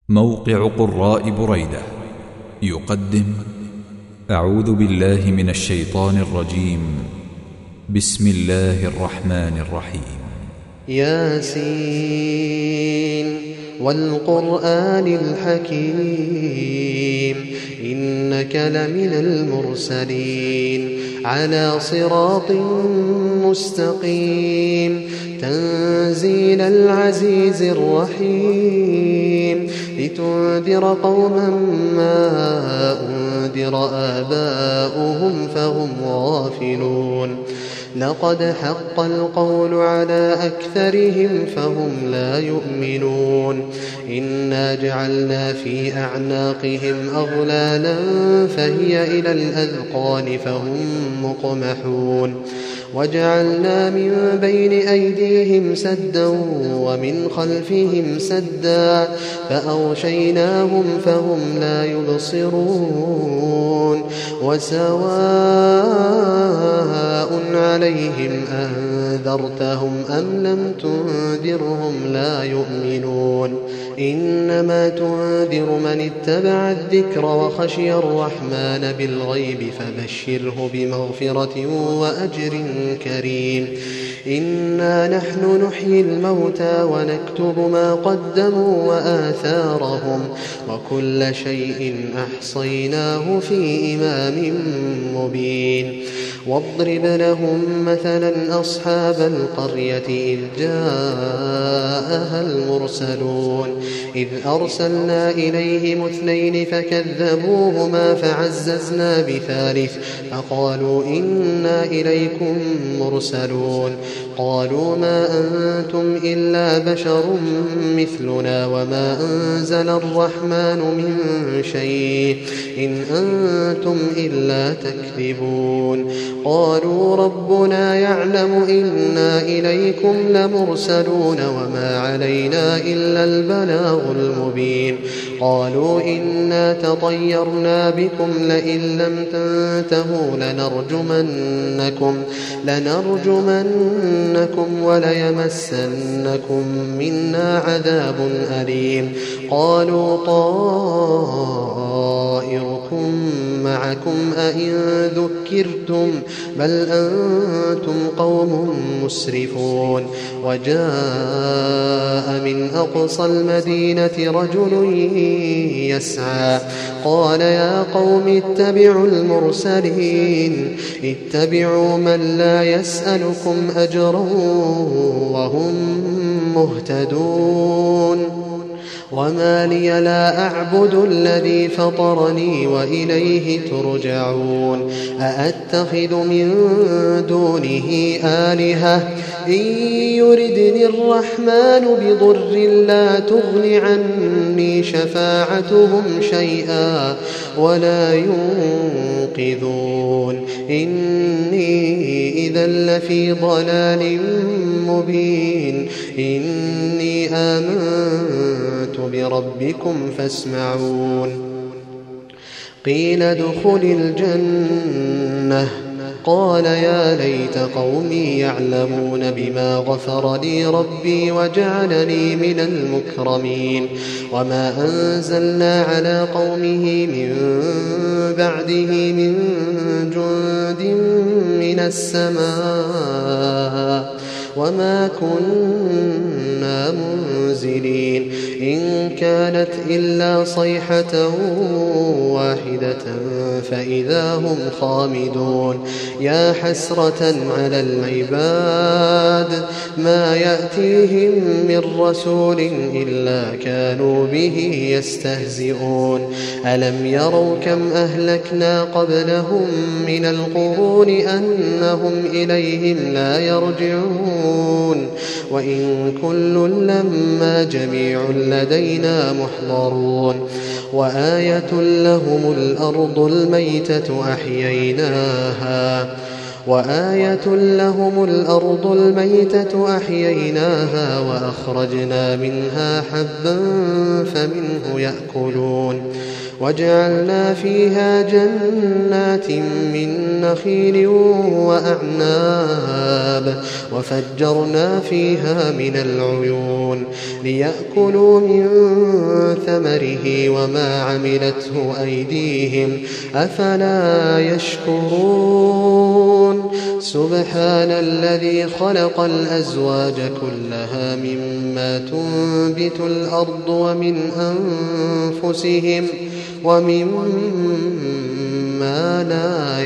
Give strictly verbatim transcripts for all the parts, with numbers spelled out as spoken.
موقع قراء بريدة يقدم أعوذ بالله من الشيطان الرجيم. بسم الله الرحمن الرحيم. ياسين والقرآن الحكيم إنك لمن المرسلين على صراط مستقيم تنزيل العزيز الرحيم لتنذر قوما ما أنذر آباؤهم فهم غافلون لقد حق القول على أكثرهم فهم لا يؤمنون إنا جعلنا في أعناقهم أغلالا فهي إلى الأذقان فهم مقمحون وجعلنا من بين أيديهم سدا ومن خلفهم سدا فأغشيناهم فهم لا يبصرون وسواء عليهم أنذرتهم أم لم تنذرهم لا يؤمنون إنما تنذر من اتبع الذكر وخشي الرحمن بالغيب فبشره بمغفرة وأجر كريم إنا نحن نحيي الموتى ونكتب ما قدموا وآثارهم وكل شيء أحصيناه في إمام مبين واضرب لهم مثلا أصحاب القرية إذ جاءها المرسلون إذ أرسلنا إليهم اثنين فكذبوهما فعززنا بثالث فقالوا إنا إليكم مرسلون قالوا ما أنتم إلا بشر مثلنا وما أنزل الرحمن من شيء إن أنتم إلا تكذبون قالوا ربنا يعلم إنا إليكم لمرسلون وما علينا إلا البلاغ المبين قالوا إنا تطيرنا بكم لئن لم تنتهوا لنرجمنكم لنرجمنكم وليمسنكم منا عذاب أليم قالوا طائركم معكم أئن ذكرتم بل أنتم قوم مسرفون وجاء من أقصى المدينة رجل يسعى قال يا قوم اتبعوا المرسلين اتبعوا من لا يسألكم أجرا وهم مهتدون وما لي لا أعبد الذي فطرني وإليه ترجعون أأتخذ من دونه آلهة إن يردني الرحمن بضر لا تغن عني شفاعتهم شيئا ولا ينقذون إني إذا لفي ضلال مبين إني آمنت بربكم فاسمعون قيل ادخل الجنة قال يا ليت قومي يعلمون بما غفر لي ربي وجعلني من المكرمين وما أنزلنا على قومه من بعده من جند من السماء وما كنا منزلين إن كانت إلا صيحة واحدة فإذا هم خامدون يا حسرة على العباد ما يأتيهم من رسول إلا كانوا به يستهزئون ألم يروا كم أهلكنا قبلهم من القرون أنهم إليهم لا يرجعون وإن كل لما جميع لدينا محضرون وآية لهم الأرض الميتة أحييناها وآية لهم الأرض الميتة أحييناها وأخرجنا منها حبا فمنه يأكلون وجعلنا فيها جنات من نخيل وأعناب وفجرنا فيها من العيون ليأكلوا من ثمره وما عملته أيديهم أفلا يشكرون سبحان الذي خلق الأزواج كلها مما تنبت الأرض ومن أنفسهم ومما لا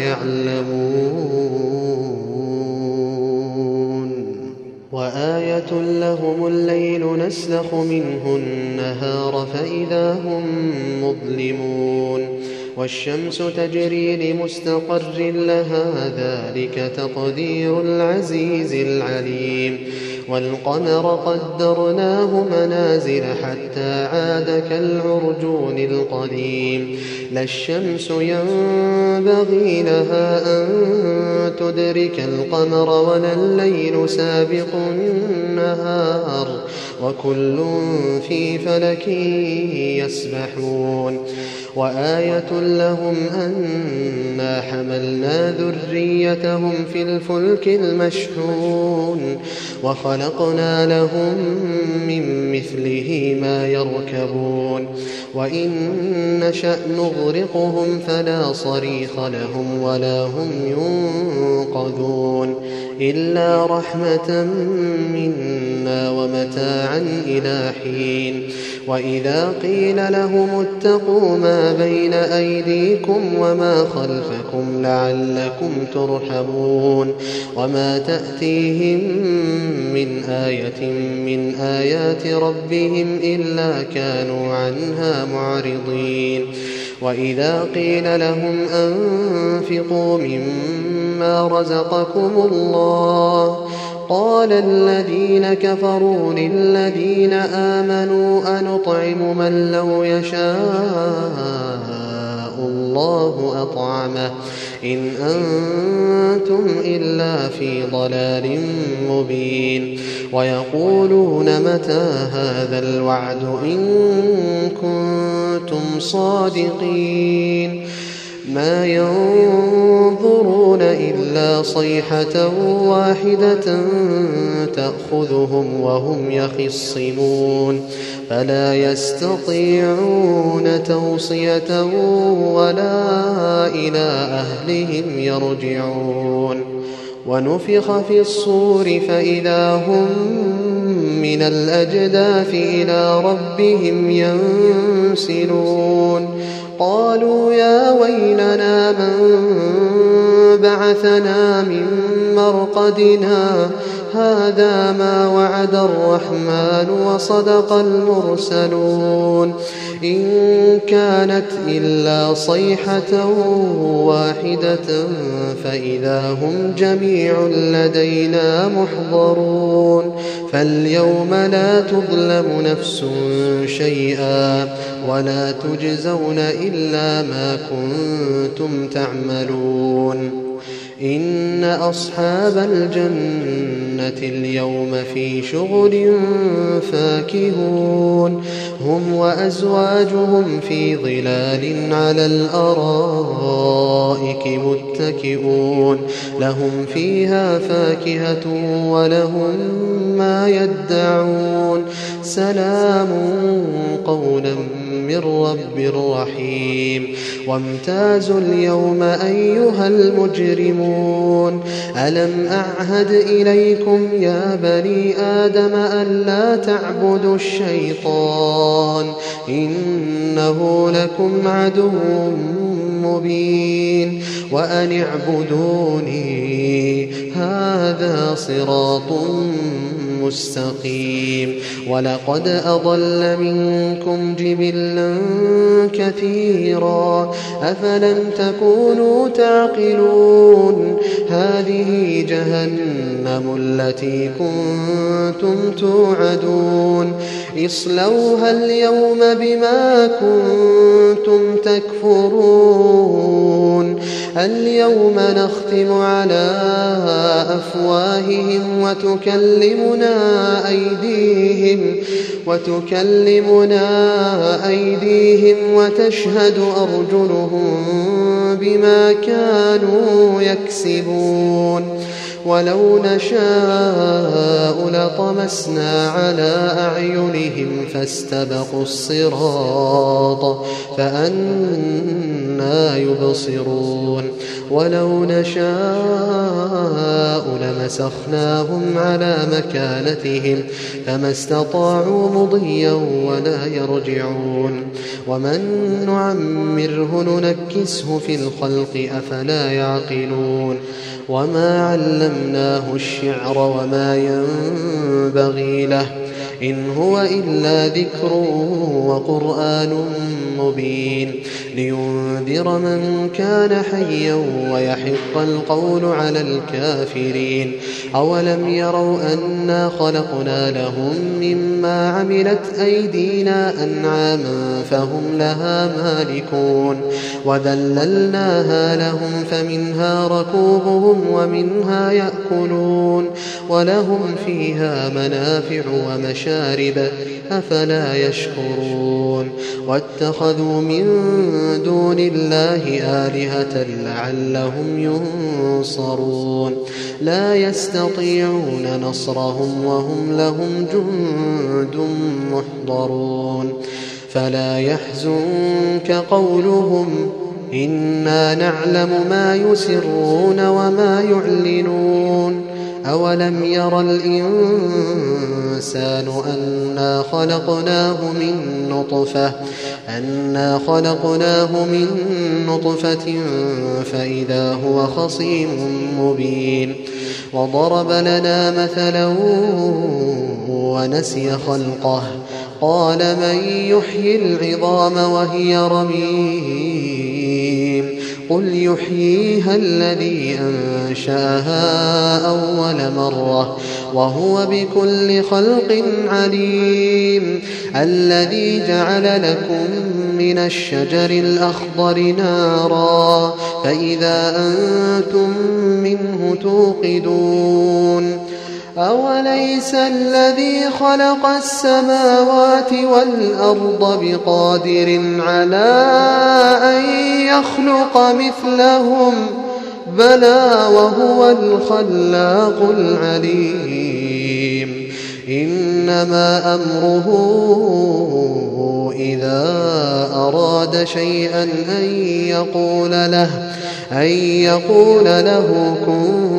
يعلمون وآية لهم الليل نسلخ منه النهار فإذا هم مظلمون والشمس تجري لمستقر لها ذلك تقدير العزيز العليم والقمر قدرناه منازل حتى عاد كالعرجون القديم لا الشمس ينبغي لها أن تدرك القمر ولا الليل سابق النهار وكل في فلك يسبحون وآية لهم أنا حملنا ذريتهم في الفلك المشحون وخلقنا لهم من مثله ما يركبون وإن نشأ نغرقهم فلا صريخ لهم ولا هم ينقذون إلا رحمة منا ومتاعا إلى حين وإذا قيل لهم اتقوا ما بين أيديكم وما خلفكم لعلكم ترحمون وما تأتيهم من آية من آيات ربهم إلا كانوا عنها معرضين وإذا قيل لهم أنفقوا مما رزقكم الله قال الذين كفروا للذين آمنوا أنطعم من لو يشاء الله أطعمه إن أنتم إلا في ضلال مبين ويقولون متى هذا الوعد إن كنتم صادقين ما ينظرون إلا صيحة واحدة تأخذهم وهم يخصمون فلا يستطيعون توصية ولا إلى أهلهم يرجعون ونفخ في الصور فإذا هم من الأجداث إلى ربهم ينسلون قالوا يا ويلنا من بعثنا من مرقدنا هذا ما وعد الرحمن وصدق المرسلون إن كانت إلا صيحة واحدة فإذا هم جميع لدينا محضرون فاليوم لا تظلم نفس شيئا ولا تجزون إلا ما كنتم تعملون إن أصحاب الجنة اليوم في شغل فاكهون هم وأزواجهم في ظلال على الأرائك متكئون لهم فيها فاكهة ولهم ما يدعون سلام قولا من رب رحيم وامتازوا اليوم أيها المجرمون ألم أعهد إليكم يا بني آدم ألا تعبدوا الشيطان إنه لكم عدو مبين وأن اعبدوني هذا صراط مستقيم ولقد أضل منكم جبلا كثيرا أفلم تكونوا تعقلون هذه جهنم التي كنتم توعدون اصلوها اليوم بما كنتم تكفرون اليوم نختم على أفواههم وتكلمنا أيديهم وتكلمنا أيديهم وتشهد أرجلهم بما كانوا يكسبون ولو نشاء لطمسنا على أعينهم فاستبقوا الصراط فأنى يبصرون ولو نشاء لمسخناهم على مكانتهم فما استطاعوا مضيا ولا يرجعون ومن نعمره ننكسه في الخلق أفلا يعقلون وما علمناه الشعر وما ينبغي له إن هو إلا ذكر وقرآن مبين لينذر من كان حيا ويحق القول على الكافرين أولم يروا أنا خلقنا لهم مما عملت أيدينا أنعاما فهم لها مالكون وذللناها لهم فمنها ركوبهم ومنها يأكلون ولهم فيها منافع ومشارب أفلا يشكرون واتخذوا من دون الله آلهة لعلهم ينصرون لا يستطيعون نصرهم وهم لهم جند محضرون فلا يحزنك قولهم إنا نعلم ما يسرون وما يعلنون أولم ير الإنسان أنا خلقناه من نطفة أنا خلقناه من نطفة فإذا هو خصيم مبين وضرب لنا مثلا ونسي خلقه قال من يحيي العظام وهي رميم قل يحييها الذي أنشأها أول مرة وهو بكل خلق عليم الذي جعل لكم من الشجر الأخضر نارا فإذا أنتم منه توقدون أوليس الذي خلق السماوات والأرض بقادر على أن يخلق مثلهم بلى وهو الخلاق العليم إنما أمره إذا أراد شيئا أن يقول له أن يقول له كن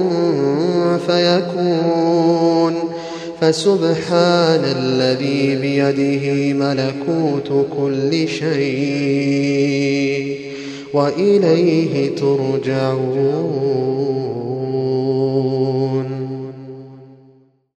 فيكون فسبحان الذي بيده ملكوت كل شيء وإليه ترجعون.